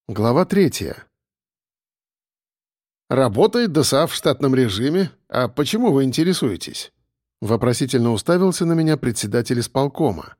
Глава 3. «Работает ДОСААФ в штатном режиме? А почему вы интересуетесь?» Вопросительно уставился на меня председатель исполкома.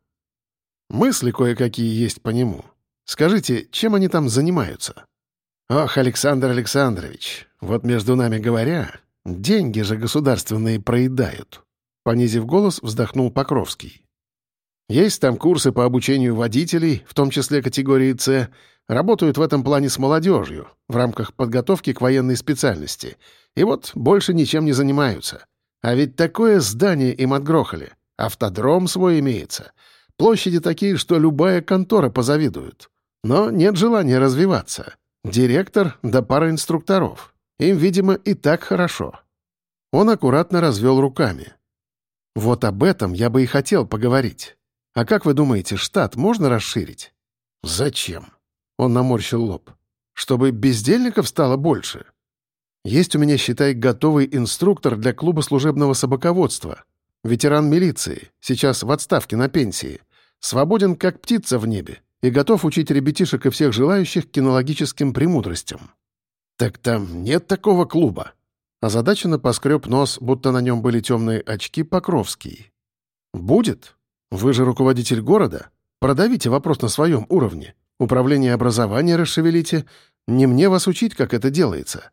«Мысли кое-какие есть по нему. Скажите, чем они там занимаются?» «Ох, Александр Александрович, вот между нами говоря, деньги же государственные проедают», — понизив голос, вздохнул Покровский. «Есть там курсы по обучению водителей, в том числе категории «С», работают в этом плане с молодежью, в рамках подготовки к военной специальности. И вот больше ничем не занимаются. А ведь такое здание им отгрохали. Автодром свой имеется. Площади такие, что любая контора позавидует. Но нет желания развиваться. Директор да пара инструкторов. Им, видимо, и так хорошо». Он аккуратно развел руками. «Вот об этом я бы и хотел поговорить. А как вы думаете, штат можно расширить?» «Зачем?» Он наморщил лоб. «Чтобы бездельников стало больше. Есть у меня, считай, готовый инструктор для клуба служебного собаководства. Ветеран милиции, сейчас в отставке на пенсии. Свободен, как птица в небе, и готов учить ребятишек и всех желающих кинологическим премудростям». «Так там нет такого клуба?» Озадаченно поскреб нос, будто на нем были темные очки, Покровский. «Будет? Вы же руководитель города. Продавите вопрос на своем уровне. Управление образования расшевелите. Не мне вас учить, как это делается».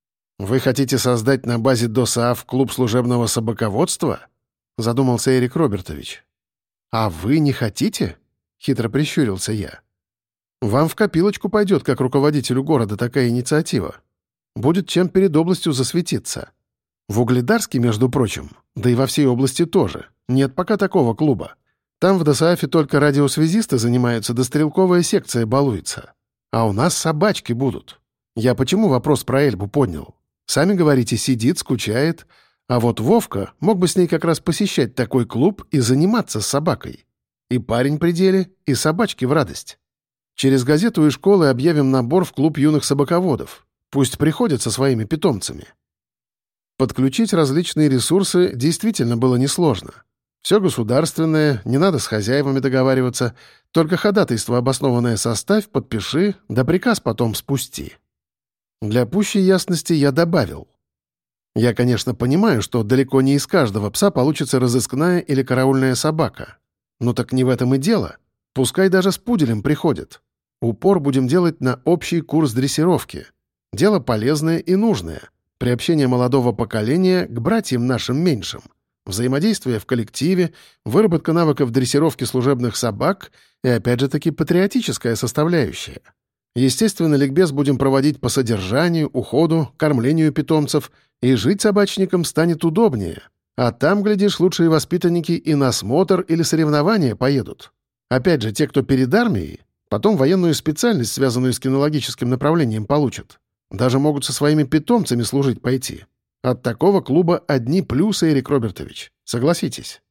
«Вы хотите создать на базе ДОСААФ клуб служебного собаководства?» — задумался Эрик Робертович. «А вы не хотите?» — хитро прищурился я. «Вам в копилочку пойдет, как руководителю города, такая инициатива. Будет чем перед областью засветиться. В Угледарске, между прочим, да и во всей области тоже, нет пока такого клуба. Там в ДОСААФе только радиосвязисты занимаются, да стрелковая секция балуется. А у нас собачки будут. Я почему вопрос про Эльбу поднял? Сами говорите, сидит, скучает. А вот Вовка мог бы с ней как раз посещать такой клуб и заниматься с собакой. И парень при деле, и собачки в радость. Через газету и школы объявим набор в клуб юных собаководов. Пусть приходят со своими питомцами». Подключить различные ресурсы действительно было несложно. Все государственное, не надо с хозяевами договариваться, только ходатайство обоснованное составь, подпиши, да приказ потом спусти. Для пущей ясности я добавил. Я, конечно, понимаю, что далеко не из каждого пса получится разыскная или караульная собака. Но так не в этом и дело. Пускай даже с пуделем приходят. Упор будем делать на общий курс дрессировки. Дело полезное и нужное. Приобщение молодого поколения к братьям нашим меньшим. Взаимодействие в коллективе, выработка навыков дрессировки служебных собак и, опять же таки, патриотическая составляющая. Естественно, ликбез будем проводить по содержанию, уходу, кормлению питомцев, и жить собачникам станет удобнее. А там, глядишь, лучшие воспитанники и на смотр или соревнования поедут. Опять же, те, кто перед армией, потом военную специальность, связанную с кинологическим направлением, получат. Даже могут со своими питомцами служить пойти. От такого клуба одни плюсы, Эрик Робертович. Согласитесь?»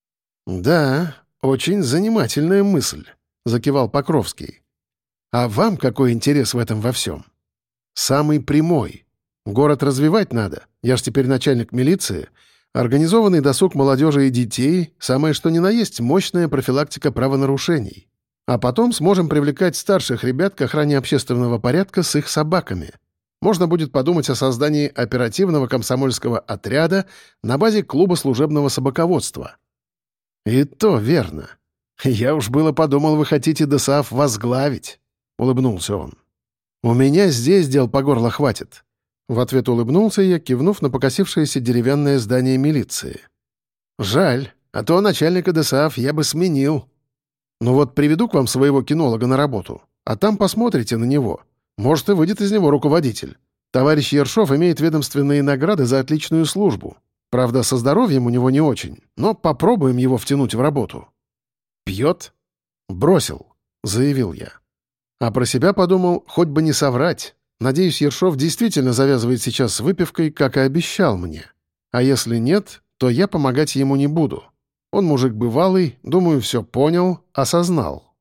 «Да, очень занимательная мысль», — закивал Покровский. «А вам какой интерес в этом во всем?» «Самый прямой. Город развивать надо. Я ж теперь начальник милиции. Организованный досуг молодежи и детей — самое что ни на есть мощная профилактика правонарушений. А потом сможем привлекать старших ребят к охране общественного порядка с их собаками. Можно будет подумать о создании оперативного комсомольского отряда на базе клуба служебного собаководства». «И то верно. Я уж было подумал, вы хотите ДОСААФ возглавить», — улыбнулся он. «У меня здесь дел по горло хватит». В ответ улыбнулся я, кивнув на покосившееся деревянное здание милиции. «Жаль, а то начальника ДОСААФ я бы сменил. Ну вот приведу к вам своего кинолога на работу, а там посмотрите на него. Может, и выйдет из него руководитель. Товарищ Ершов имеет ведомственные награды за отличную службу. Правда, со здоровьем у него не очень, но попробуем его втянуть в работу». «Пьет?» «Бросил», — заявил я. А про себя подумал, хоть бы не соврать. Надеюсь, Ершов действительно завязывает сейчас с выпивкой, как и обещал мне. А если нет, то я помогать ему не буду. Он мужик бывалый, думаю, все понял, осознал.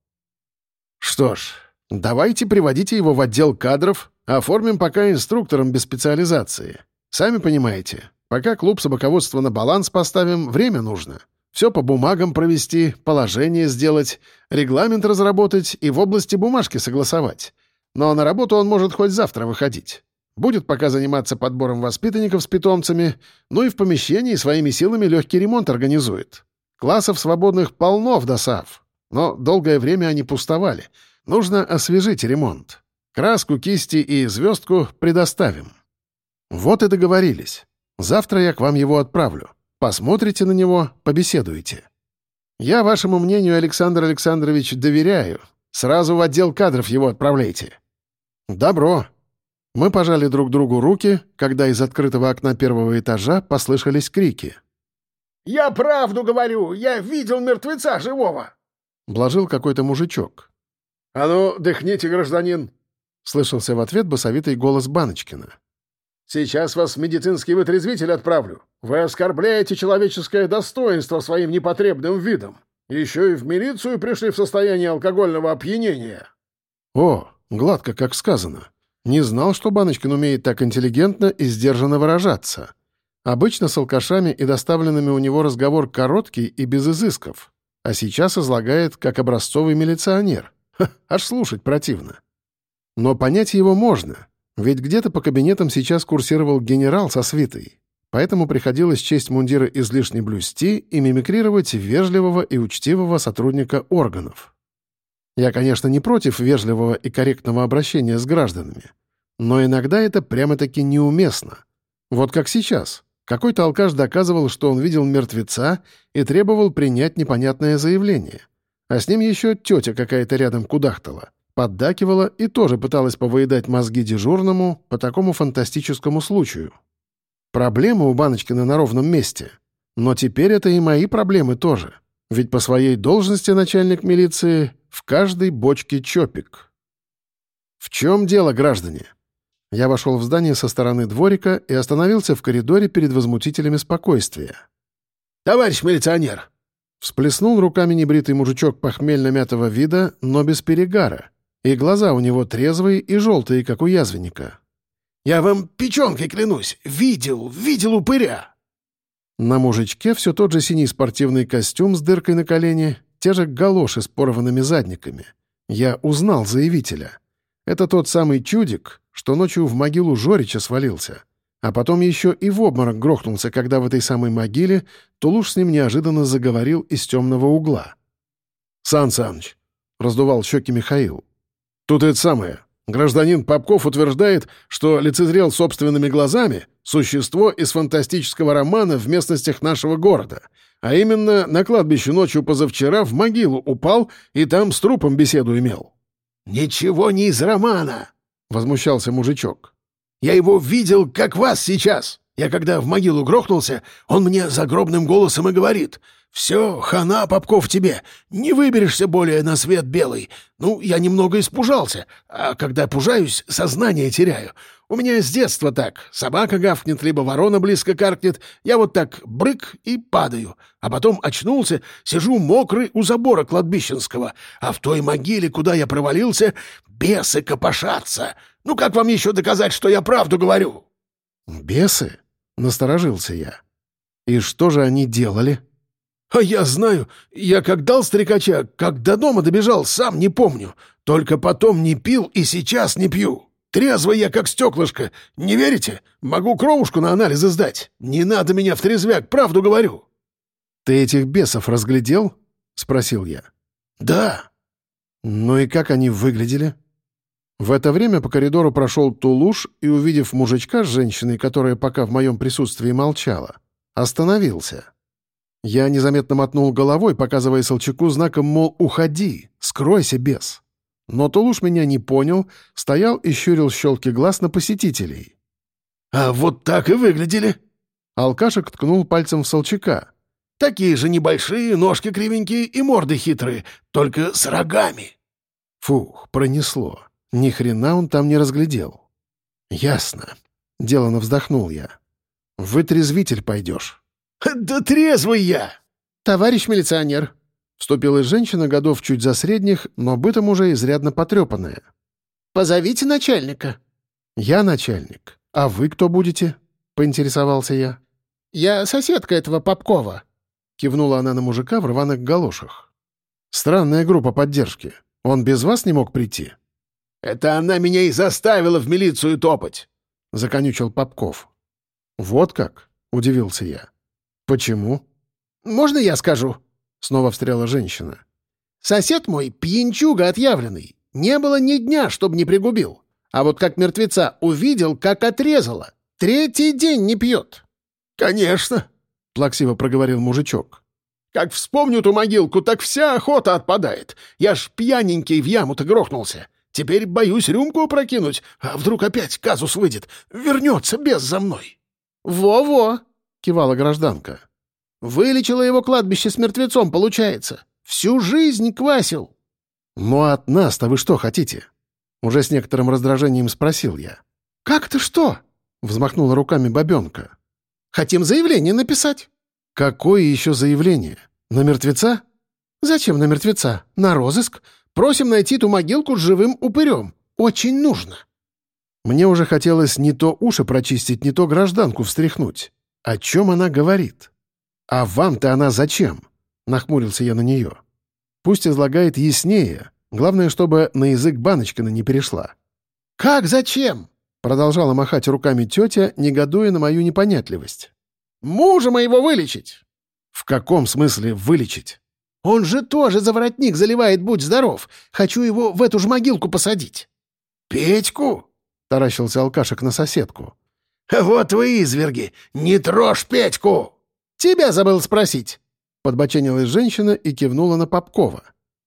«Что ж, давайте приводите его в отдел кадров, оформим пока инструктором без специализации. Сами понимаете, пока клуб собаководства на баланс поставим, время нужно. Все по бумагам провести, положение сделать, регламент разработать и в области бумажки согласовать. Но на работу он может хоть завтра выходить. Будет пока заниматься подбором воспитанников с питомцами, ну и в помещении своими силами легкий ремонт организует. Классов свободных полно в ДОСААФ, но долгое время они пустовали. Нужно освежить ремонт. Краску, кисти и звездку предоставим. Вот и договорились. Завтра я к вам его отправлю. Посмотрите на него, побеседуете. Я вашему мнению, Александр Александрович, доверяю. Сразу в отдел кадров его отправляйте. Добро. Мы пожали друг другу руки, когда из открытого окна первого этажа послышались крики. «Я правду говорю! Я видел мертвеца живого!» — блажил какой-то мужичок. «А ну, дыхните, гражданин!» — слышался в ответ басовитый голос Баночкина. «Сейчас вас в медицинский вытрезвитель отправлю. Вы оскорбляете человеческое достоинство своим непотребным видом. Еще и в милицию пришли в состоянии алкогольного опьянения». О, гладко, как сказано. Не знал, что Баночкин умеет так интеллигентно и сдержанно выражаться. Обычно с алкашами и доставленными у него разговор короткий и без изысков. А сейчас излагает, как образцовый милиционер. Ха, аж слушать противно. Но понять его можно, ведь где-то по кабинетам сейчас курсировал генерал со свитой. Поэтому приходилось честь мундира излишне блюсти и мимикрировать вежливого и учтивого сотрудника органов. Я, конечно, не против вежливого и корректного обращения с гражданами, но иногда это прямо-таки неуместно. Вот как сейчас. Какой-то алкаш доказывал, что он видел мертвеца и требовал принять непонятное заявление. А с ним еще тетя какая-то рядом кудахтала, поддакивала и тоже пыталась повыедать мозги дежурному по такому фантастическому случаю. Проблема у Баночкина на ровном месте. Но теперь это и мои проблемы тоже. Ведь по своей должности начальник милиции в каждой бочке чопик. В чем дело, граждане? Я вошел в здание со стороны дворика и остановился в коридоре перед возмутителями спокойствия. «Товарищ милиционер!» Всплеснул руками небритый мужичок похмельно-мятого вида, но без перегара, и глаза у него трезвые и желтые, как у язвенника. «Я вам печенкой клянусь! Видел упыря!» На мужичке все тот же синий спортивный костюм с дыркой на колене, те же галоши с порванными задниками. Я узнал заявителя. Это тот самый чудик, что ночью в могилу Жорича свалился. А потом еще и в обморок грохнулся, когда в этой самой могиле Тулуш с ним неожиданно заговорил из темного угла. «Сан Саныч», — раздувал щеки Михаил, — «тут это самое. Гражданин Попков утверждает, что лицезрел собственными глазами существо из фантастического романа в местностях нашего города, а именно на кладбище ночью позавчера в могилу упал и там с трупом беседу имел». «Ничего не из романа!» — возмущался мужичок. «Я его видел, как вас сейчас. Я когда в могилу грохнулся, он мне загробным голосом и говорит: «Все, хана, Попков, тебе, не выберешься более на свет белый». Ну, я немного испужался, а когда пужаюсь, сознание теряю. У меня с детства так. Собака гавкнет, либо ворона близко каркнет. Я вот так брык и падаю. А потом очнулся, сижу мокрый у забора кладбищенского. А в той могиле, куда я провалился, бесы копошатся. Ну как вам еще доказать, что я правду говорю?» «Бесы?» — насторожился я. «И что же они делали?» «А я знаю. Я как дал стрекача, как до дома добежал, сам не помню. Только потом не пил и сейчас не пью. Трезвый я, как стеклышко. Не верите? Могу кровушку на анализы сдать. Не надо меня в трезвяк, правду говорю». «Ты этих бесов разглядел?» — спросил я. «Да». «Ну и как они выглядели?» В это время по коридору прошел Тулуш и, увидев мужичка с женщиной, которая пока в моем присутствии молчала, остановился. Я незаметно мотнул головой, показывая Солчаку знаком, мол, «Уходи, скройся, бес». Но Тулуш меня не понял, стоял и щурил щелки глаз на посетителей. «А вот так и выглядели». Алкашек ткнул пальцем в Солчака. «Такие же небольшие, ножки кривенькие и морды хитрые, только с рогами». Фух, пронесло. Ни хрена он там не разглядел. «Ясно», — делано вздохнул я. «В вытрезвитель пойдешь». «Да трезвый я!» «Товарищ милиционер!» Вступилась женщина годов чуть за средних, но бытом уже изрядно потрепанная. «Позовите начальника». «Я начальник. А вы кто будете?» — поинтересовался я. «Я соседка этого Попкова», — кивнула она на мужика в рваных галошах. «Странная группа поддержки. Он без вас не мог прийти?» Это она меня и заставила в милицию топать!» — законючил Попков. «Вот как?» — удивился я. «Почему?» «Можно я скажу?» — снова встряла женщина. «Сосед мой пьянчуга отъявленный. Не было ни дня, чтоб не пригубил. А вот как мертвеца увидел, как отрезало. 3-й день не пьет». «Конечно!» — плаксиво проговорил мужичок. «Как вспомню ту могилку, так вся охота отпадает. Я ж пьяненький в яму-то грохнулся. Теперь боюсь рюмку опрокинуть, а вдруг опять казус выйдет. Вернется бес за мной». «Во-во!» — кивала гражданка. «Вылечило его кладбище с мертвецом, получается. Всю жизнь квасил». «Ну а от нас-то вы что хотите?» Уже с некоторым раздражением спросил я. «Как-то что?» — взмахнула руками бабенка. «Хотим заявление написать». «Какое еще заявление? На мертвеца?» «Зачем на мертвеца? На розыск. Просим найти ту могилку с живым упырем. Очень нужно». Мне уже хотелось не то уши прочистить, не то гражданку встряхнуть. О чем она говорит? «А вам-то она зачем?» — нахмурился я на нее. «Пусть излагает яснее. Главное, чтобы на язык Баночкина не перешла». «Как зачем?» — продолжала махать руками тетя, негодуя на мою непонятливость. «Мужа моего вылечить». «В каком смысле вылечить?» «Он же тоже за воротник заливает, будь здоров. Хочу его в эту же могилку посадить». «Петьку?» — таращился алкашек на соседку. «Вот вы изверги! Не трожь Петьку!» «Тебя забыл спросить». Подбоченилась женщина и кивнула на Попкова.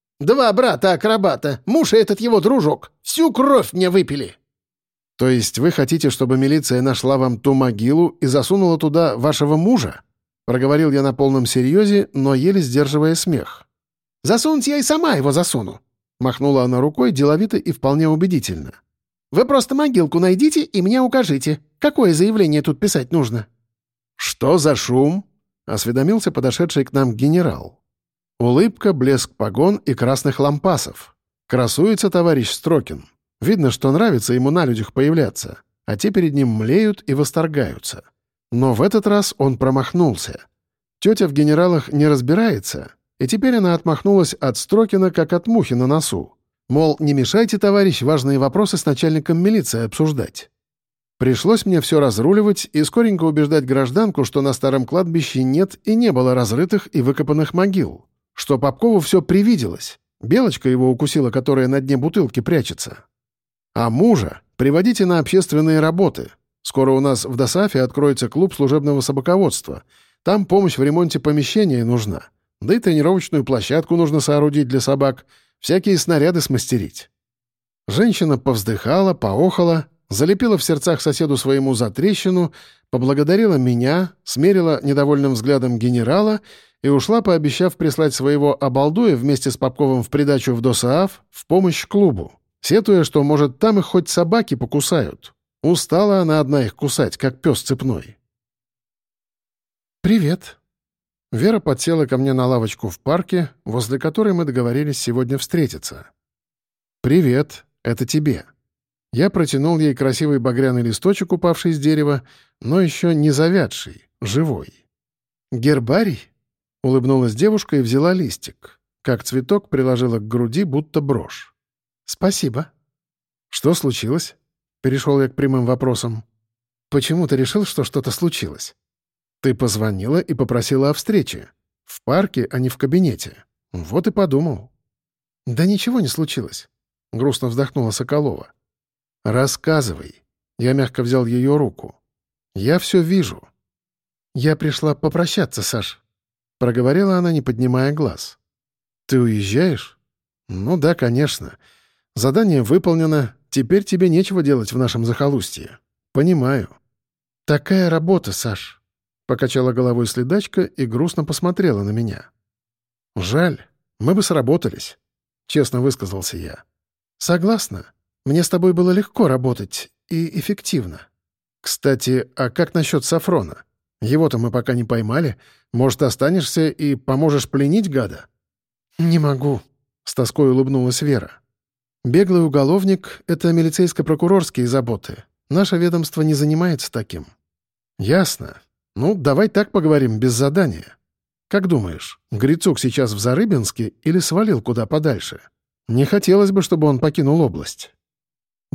2 брата-акробата, муж и этот его дружок. Всю кровь мне выпили». «То есть вы хотите, чтобы милиция нашла вам ту могилу и засунула туда вашего мужа?» Проговорил я на полном серьезе, но еле сдерживая смех. «Засунуть я и сама его засуну», — махнула она рукой деловито и вполне убедительно. «Вы просто могилку найдите и мне укажите, какое заявление тут писать нужно». «Что за шум?» — осведомился подошедший к нам генерал. Улыбка, блеск погон и красных лампасов. Красуется товарищ Строкин. Видно, что нравится ему на людях появляться, а те перед ним млеют и восторгаются. Но в этот раз он промахнулся. Тетя в генералах не разбирается, и теперь она отмахнулась от Строкина, как от мухи на носу. Мол, не мешайте, товарищ, важные вопросы с начальником милиции обсуждать. Пришлось мне все разруливать и скоренько убеждать гражданку, что на старом кладбище нет и не было разрытых и выкопанных могил, что Попкову все привиделось, белочка его укусила, которая на дне бутылки прячется. А мужа приводите на общественные работы. Скоро у нас в ДОСААФе откроется клуб служебного собаководства. Там помощь в ремонте помещения нужна. Да и тренировочную площадку нужно соорудить для собак, всякие снаряды смастерить». Женщина повздыхала, поохала, залепила в сердцах соседу своему затрещину, поблагодарила меня, смерила недовольным взглядом генерала и ушла, пообещав прислать своего обалдуя вместе с Попковым в придачу в ДОСААФ в помощь клубу, сетуя, что, может, там их хоть собаки покусают. Устала она одна их кусать, как пес цепной. «Привет». Вера подсела ко мне на лавочку в парке, возле которой мы договорились сегодня встретиться. «Привет, это тебе». Я протянул ей красивый багряный листочек, упавший с дерева, но еще не завядший, живой. «Гербарий?» — улыбнулась девушка и взяла листик. Как цветок приложила к груди, будто брошь. «Спасибо». «Что случилось?» — перешел я к прямым вопросам. «Почему ты решил, что что-то случилось?» «Ты позвонила и попросила о встрече. В парке, а не в кабинете. Вот и подумал». «Да ничего не случилось», — грустно вздохнула Соколова. «Рассказывай». Я мягко взял ее руку. «Я все вижу». «Я пришла попрощаться, Саш», — проговорила она, не поднимая глаз. «Ты уезжаешь?» «Ну да, конечно. Задание выполнено. Теперь тебе нечего делать в нашем захолустье. Понимаю». «Такая работа, Саш», — покачала головой следачка и грустно посмотрела на меня. «Жаль. Мы бы сработались», — честно высказался я. «Согласна. Мне с тобой было легко работать и эффективно. Кстати, а как насчет Сафрона? Его-то мы пока не поймали. Может, останешься и поможешь пленить гада?» «Не могу», — с тоской улыбнулась Вера. «Беглый уголовник — это милицейско-прокурорские заботы. Наше ведомство не занимается таким». «Ясно. Ну, давай так поговорим, без задания. Как думаешь, Грицук сейчас в Зарыбинске или свалил куда подальше? Не хотелось бы, чтобы он покинул область».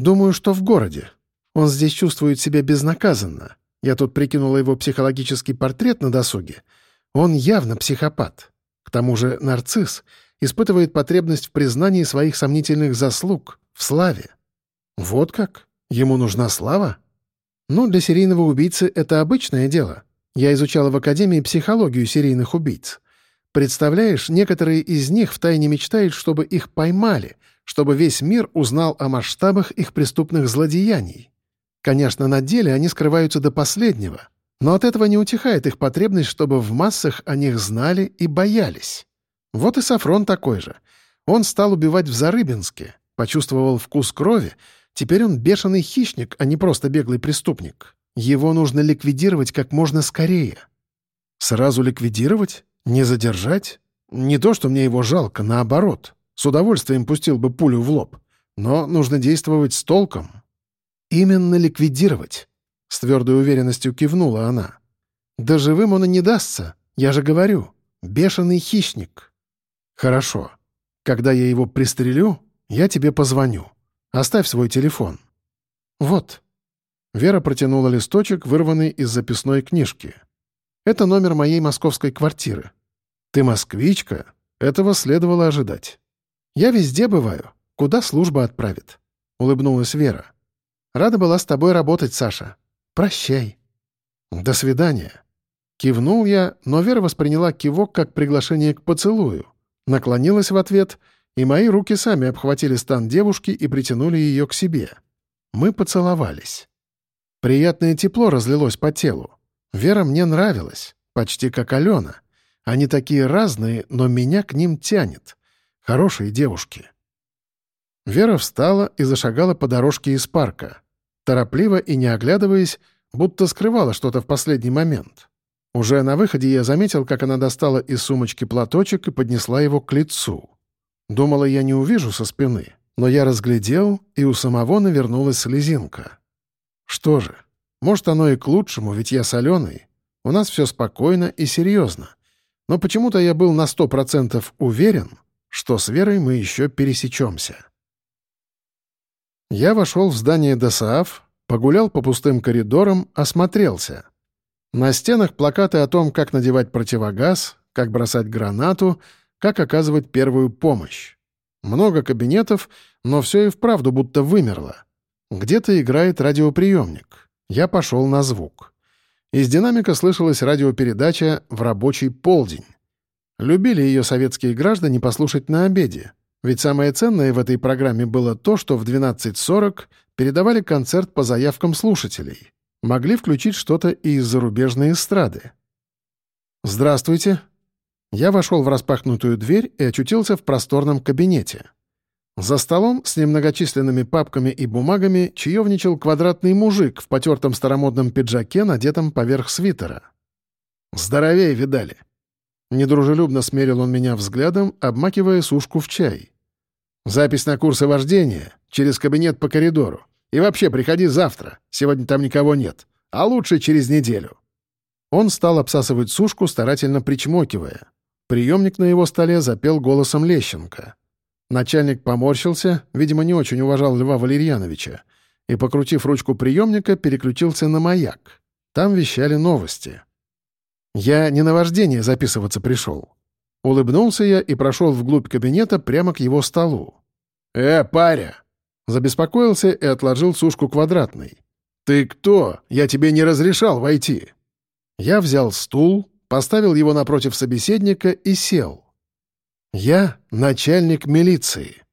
Думаю, что в городе. Он здесь чувствует себя безнаказанно. Я тут прикинула его психологический портрет на досуге. Он явно психопат. К тому же нарцисс испытывает потребность в признании своих сомнительных заслуг, в славе. Вот как? Ему нужна слава? Ну, для серийного убийцы это обычное дело. Я изучала в Академии психологию серийных убийц. Представляешь, некоторые из них втайне мечтают, чтобы их поймали, чтобы весь мир узнал о масштабах их преступных злодеяний. Конечно, на деле они скрываются до последнего, но от этого не утихает их потребность, чтобы в массах о них знали и боялись. Вот и Сафрон такой же. Он стал убивать в Зарыбинске, почувствовал вкус крови, теперь он бешеный хищник, а не просто беглый преступник. Его нужно ликвидировать как можно скорее. Сразу ликвидировать? Не задержать? Не то, что мне его жалко, наоборот. С удовольствием пустил бы пулю в лоб. Но нужно действовать с толком. Именно ликвидировать. С твердой уверенностью кивнула она. Да живым он и не дастся. Я же говорю. Бешеный хищник. Хорошо. Когда я его пристрелю, я тебе позвоню. Оставь свой телефон. Вот. Вера протянула листочек, вырванный из записной книжки. Это номер моей московской квартиры. Ты москвичка? Этого следовало ожидать. Я везде бываю. Куда служба отправит? Улыбнулась Вера. Рада была с тобой работать, Саша. Прощай. До свидания. Кивнул я, но Вера восприняла кивок как приглашение к поцелую. Наклонилась в ответ, и мои руки сами обхватили стан девушки и притянули ее к себе. Мы поцеловались. Приятное тепло разлилось по телу. Вера мне нравилась, почти как Алена. Они такие разные, но меня к ним тянет. Хорошие девушки. Вера встала и зашагала по дорожке из парка. Торопливо и не оглядываясь, будто скрывала что-то в последний момент. Уже на выходе я заметил, как она достала из сумочки платочек и поднесла его к лицу. Думала, я не увижу со спины, но я разглядел, и у самого навернулась слезинка. Что же, может, оно и к лучшему, ведь я с Аленой. У нас все спокойно и серьезно. Но почему-то я был на 100% уверен, что с Верой мы еще пересечемся. Я вошел в здание ДОСААФ, погулял по пустым коридорам, осмотрелся. На стенах плакаты о том, как надевать противогаз, как бросать гранату, как оказывать первую помощь. Много кабинетов, но все и вправду будто вымерло. Где-то играет радиоприемник. Я пошел на звук. Из динамика слышалась радиопередача «В рабочий полдень». Любили ее советские граждане послушать на обеде. Ведь самое ценное в этой программе было то, что в 12:40 передавали концерт по заявкам слушателей. Могли включить что-то и из зарубежной эстрады. «Здравствуйте». Я вошел в распахнутую дверь и очутился в просторном кабинете. За столом с немногочисленными папками и бумагами чаевничал квадратный мужик в потертом старомодном пиджаке, надетом поверх свитера. «Здоровее видали». Недружелюбно смерил он меня взглядом, обмакивая сушку в чай. «Запись на курсы вождения, через кабинет по коридору. И вообще, приходи завтра, сегодня там никого нет, а лучше через неделю». Он стал обсасывать сушку, старательно причмокивая. Приемник на его столе запел голосом Лещенко. Начальник поморщился, видимо, не очень уважал Льва Валерьяновича, и, покрутив ручку приемника, переключился на «Маяк». Там вещали новости. Я не на вождение записываться пришел. Улыбнулся я и прошел вглубь кабинета прямо к его столу. Паря!» Забеспокоился и отложил сушку квадратной. «Ты кто? Я тебе не разрешал войти!» Я взял стул, поставил его напротив собеседника и сел. «Я начальник милиции.